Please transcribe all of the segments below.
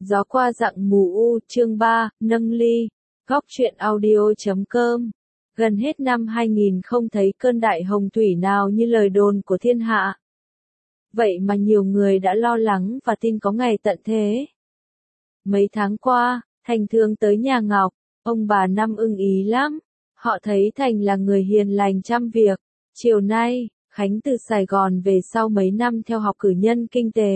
Gió qua dặng mù u, chương 3, nâng ly. Góc truyện audio.com. Gần hết năm 2000 không thấy cơn đại hồng thủy nào như lời đồn của thiên hạ. Vậy mà nhiều người đã lo lắng và tin có ngày tận thế. Mấy tháng qua, Thành thường tới nhà Ngọc, ông bà Năm ưng ý lắm. Họ thấy Thành là người hiền lành chăm việc. Chiều nay, Khánh từ Sài Gòn về sau mấy năm theo học cử nhân kinh tế.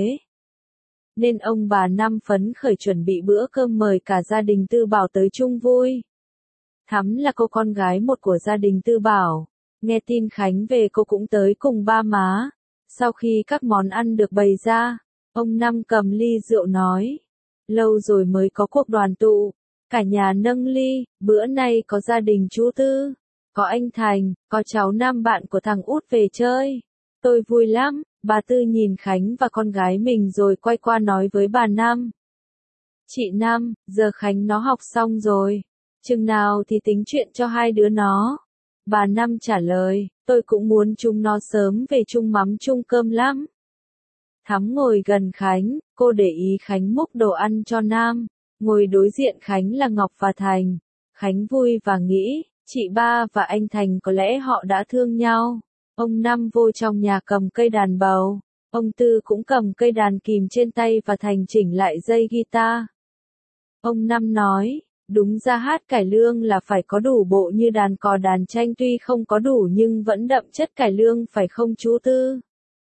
Nên ông bà Năm phấn khởi chuẩn bị bữa cơm mời cả gia đình Tư Bảo tới chung vui. Thắm là cô con gái một của gia đình Tư Bảo. Nghe tin Khánh về cô cũng tới cùng ba má. Sau khi các món ăn được bày ra, ông Năm cầm ly rượu nói. Lâu rồi mới có cuộc đoàn tụ. Cả nhà nâng ly, bữa nay có gia đình chú Tư, có anh Thành, có cháu Năm bạn của thằng Út về chơi. Tôi vui lắm. Bà Tư nhìn Khánh và con gái mình rồi quay qua nói với bà Năm. Chị Năm, giờ Khánh nó học xong rồi. Chừng nào thì tính chuyện cho hai đứa nó. Bà Năm trả lời, tôi cũng muốn chúng nó sớm về chung mắm chung cơm lắm. Thắm ngồi gần Khánh, cô để ý Khánh múc đồ ăn cho Nam. Ngồi đối diện Khánh là Ngọc và Thành. Khánh vui và nghĩ, chị ba và anh Thành có lẽ họ đã thương nhau. Ông Năm vô trong nhà cầm cây đàn bầu. Ông Tư cũng cầm cây đàn kìm trên tay và Thành chỉnh lại dây guitar. Ông Năm nói, đúng ra hát cải lương là phải có đủ bộ như đàn cò đàn tranh tuy không có đủ nhưng vẫn đậm chất cải lương phải không chú Tư?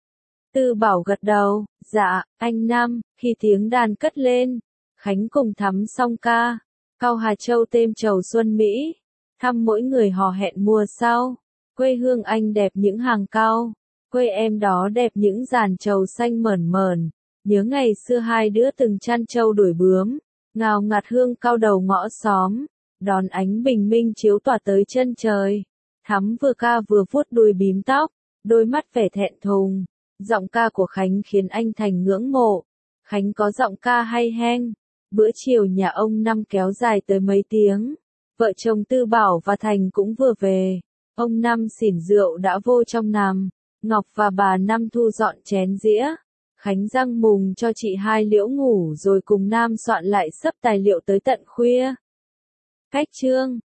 Tư Bảo gật đầu, dạ, anh Năm. Khi tiếng đàn cất lên, Khánh cùng Thắm song ca. Cao Hà Châu têm trầu xuân Mỹ. Thăm mỗi người hò hẹn mùa sau. Quê hương anh đẹp những hàng cao, quê em đó đẹp những giàn trầu xanh mởn mởn. Nhớ ngày xưa hai đứa từng chăn trâu đuổi bướm, ngào ngạt hương cao đầu ngõ xóm, đón ánh bình minh chiếu tỏa tới chân trời. Thắm vừa ca vừa vuốt đuôi bím tóc, đôi mắt vẻ thẹn thùng. Giọng ca của Khánh khiến anh Thành ngưỡng mộ. Khánh có giọng ca hay heng. Bữa chiều nhà ông Năm kéo dài tới mấy tiếng. Vợ chồng Tư Bảo và Thành cũng vừa về. Ông Năm xỉn rượu đã vô trong nằm. Ngọc và bà Năm thu dọn chén dĩa. Khánh răng mùng cho chị hai Liễu ngủ rồi cùng Nam soạn lại sấp tài liệu tới tận khuya. Cách chương